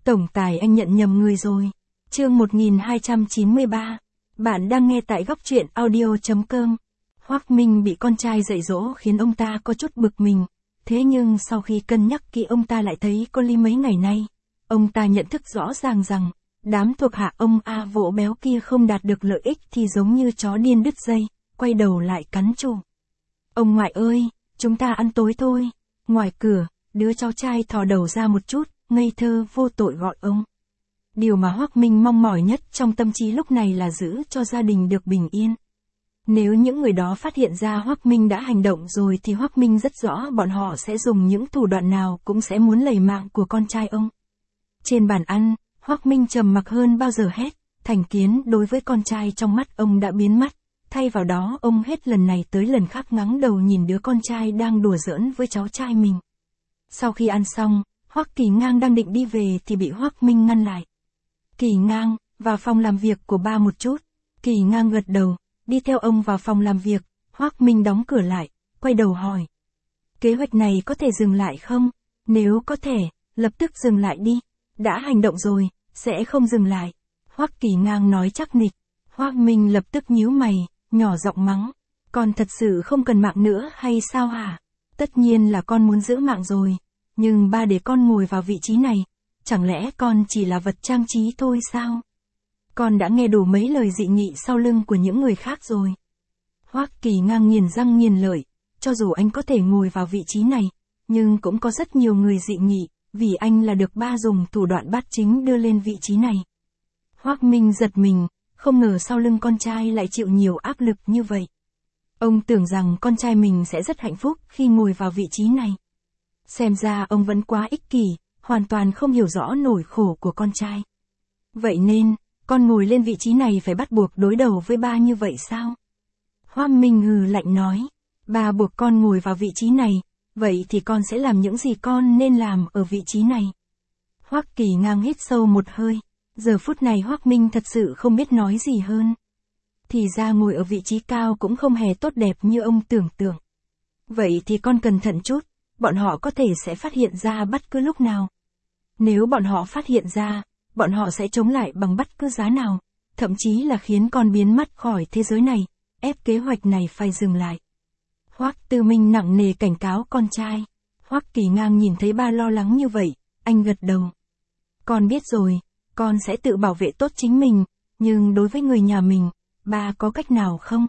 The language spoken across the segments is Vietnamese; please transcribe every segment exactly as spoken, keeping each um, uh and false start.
Tổng tài anh nhận nhầm người rồi. Chương một nghìn hai trăm chín mươi ba. Bạn đang nghe tại góc truyện audio chấm com. Hoắc Minh bị con trai dạy dỗ khiến ông ta có chút bực mình. Thế nhưng sau khi cân nhắc kỹ ông ta lại thấy có lý mấy ngày nay. Ông ta nhận thức rõ ràng rằng, đám thuộc hạ ông A Vỗ béo kia không đạt được lợi ích thì giống như chó điên đứt dây, quay đầu lại cắn chủ. Ông ngoại ơi, chúng ta ăn tối thôi. Ngoài cửa, đứa cháu trai thò đầu ra một chút, ngây thơ vô tội gọi ông. Điều mà Hoắc Minh mong mỏi nhất trong tâm trí lúc này là giữ cho gia đình được bình yên. Nếu những người đó phát hiện ra Hoắc Minh đã hành động rồi thì Hoắc Minh rất rõ bọn họ sẽ dùng những thủ đoạn nào cũng sẽ muốn lấy mạng của con trai ông. Trên bàn ăn, Hoắc Minh trầm mặc hơn bao giờ hết, thành kiến đối với con trai trong mắt ông đã biến mất, thay vào đó ông hết lần này tới lần khác ngẩng đầu nhìn đứa con trai đang đùa giỡn với cháu trai mình. Sau khi ăn xong, Hoắc Kỳ Ngang đang định đi về thì bị Hoắc Minh ngăn lại. Kỳ Ngang, vào phòng làm việc của ba một chút. Kỳ Ngang gật đầu, đi theo ông vào phòng làm việc. Hoắc Minh đóng cửa lại, quay đầu hỏi. Kế hoạch này có thể dừng lại không? Nếu có thể, lập tức dừng lại đi. Đã hành động rồi, sẽ không dừng lại. Hoắc Kỳ Ngang nói chắc nịch. Hoắc Minh lập tức nhíu mày, nhỏ giọng mắng. Con thật sự không cần mạng nữa hay sao hả? Tất nhiên là con muốn giữ mạng rồi. Nhưng ba để con ngồi vào vị trí này, chẳng lẽ con chỉ là vật trang trí thôi sao? Con đã nghe đủ mấy lời dị nghị sau lưng của những người khác rồi. Hoắc Kỳ Ngang nghiền răng nghiền lợi, cho dù anh có thể ngồi vào vị trí này, nhưng cũng có rất nhiều người dị nghị, vì anh là được ba dùng thủ đoạn bát chính đưa lên vị trí này. Hoắc Minh giật mình, không ngờ sau lưng con trai lại chịu nhiều áp lực như vậy. Ông tưởng rằng con trai mình sẽ rất hạnh phúc khi ngồi vào vị trí này. Xem ra ông vẫn quá ích kỷ, hoàn toàn không hiểu rõ nỗi khổ của con trai. Vậy nên, con ngồi lên vị trí này phải bắt buộc đối đầu với ba như vậy sao? Hoắc Minh hừ lạnh nói, ba buộc con ngồi vào vị trí này, vậy thì con sẽ làm những gì con nên làm ở vị trí này. Hoắc Kỳ Ngang hít sâu một hơi, giờ phút này Hoắc Minh thật sự không biết nói gì hơn. Thì ra ngồi ở vị trí cao cũng không hề tốt đẹp như ông tưởng tượng. Vậy thì con cẩn thận chút. Bọn họ có thể sẽ phát hiện ra bất cứ lúc nào. Nếu bọn họ phát hiện ra, bọn họ sẽ chống lại bằng bất cứ giá nào, thậm chí là khiến con biến mất khỏi thế giới này, ép kế hoạch này phải dừng lại. Hoắc Tư Minh nặng nề cảnh cáo con trai. Hoắc Kỳ Ngang nhìn thấy ba lo lắng như vậy, anh gật đầu. Con biết rồi, con sẽ tự bảo vệ tốt chính mình, nhưng đối với người nhà mình, ba có cách nào không?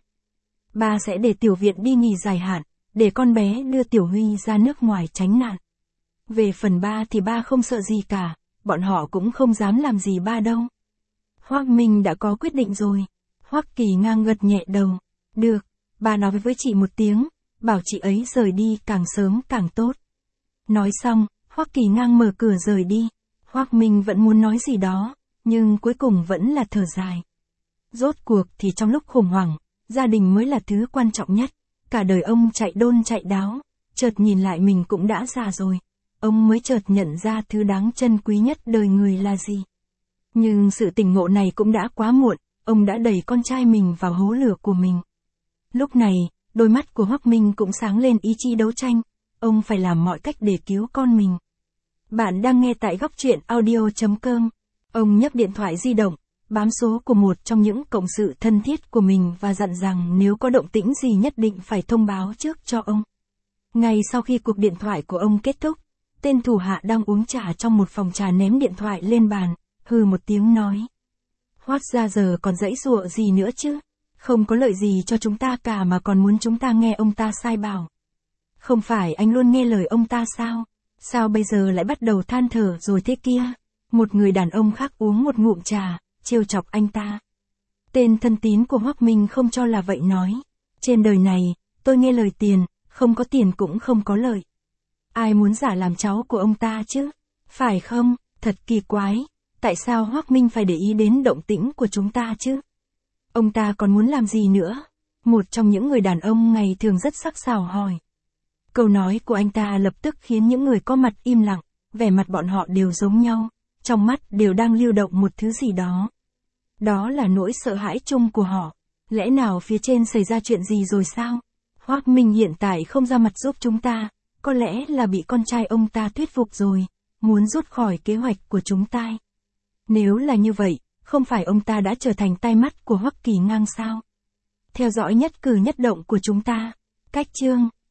Ba sẽ để Tiểu Viện đi nghỉ dài hạn, để con bé đưa Tiểu Huy ra nước ngoài tránh nạn. Về phần ba thì ba không sợ gì cả, bọn họ cũng không dám làm gì ba đâu. Hoắc Minh đã có quyết định rồi. Hoắc Kỳ Ngang gật nhẹ đầu. Được, ba nói với chị một tiếng, bảo chị ấy rời đi càng sớm càng tốt. Nói xong, Hoắc Kỳ Ngang mở cửa rời đi. Hoắc Minh vẫn muốn nói gì đó, nhưng cuối cùng vẫn là thở dài. Rốt cuộc thì trong lúc khủng hoảng, gia đình mới là thứ quan trọng nhất. Cả đời ông chạy đôn chạy đáo, chợt nhìn lại mình cũng đã già rồi. Ông mới chợt nhận ra thứ đáng trân quý nhất đời người là gì. Nhưng sự tỉnh ngộ này cũng đã quá muộn, ông đã đẩy con trai mình vào hố lửa của mình. Lúc này, đôi mắt của Hoắc Minh cũng sáng lên ý chí đấu tranh, ông phải làm mọi cách để cứu con mình. Bạn đang nghe tại góc truyện audio chấm com. Ông nhấc điện thoại di động, bám số của một trong những cộng sự thân thiết của mình và dặn rằng nếu có động tĩnh gì nhất định phải thông báo trước cho ông. Ngay sau khi cuộc điện thoại của ông kết thúc, tên thủ hạ đang uống trà trong một phòng trà ném điện thoại lên bàn, hừ một tiếng nói. Hoắc gia giờ còn giãy giụa gì nữa chứ? Không có lợi gì cho chúng ta cả mà còn muốn chúng ta nghe ông ta sai bảo. Không phải anh luôn nghe lời ông ta sao? Sao bây giờ lại bắt đầu than thở rồi thế kia? Một người đàn ông khác uống một ngụm trà, trêu chọc anh ta. Tên thân tín của Hoắc Minh không cho là vậy nói. Trên đời này, tôi nghe lời tiền, không có tiền cũng không có lợi. Ai muốn giả làm cháu của ông ta chứ? Phải không? Thật kỳ quái. Tại sao Hoắc Minh phải để ý đến động tĩnh của chúng ta chứ? Ông ta còn muốn làm gì nữa? Một trong những người đàn ông ngày thường rất sắc sảo hỏi. Câu nói của anh ta lập tức khiến những người có mặt im lặng, vẻ mặt bọn họ đều giống nhau, trong mắt đều đang lưu động một thứ gì đó. Đó là nỗi sợ hãi chung của họ. Lẽ nào phía trên xảy ra chuyện gì rồi sao? Hoắc Minh hiện tại không ra mặt giúp chúng ta, có lẽ là bị con trai ông ta thuyết phục rồi. muốn rút khỏi kế hoạch của chúng ta. Nếu là như vậy, không phải ông ta đã trở thành tai mắt của Hoắc Kỳ Ngang sao? Theo dõi nhất cử nhất động của chúng ta. Cách chương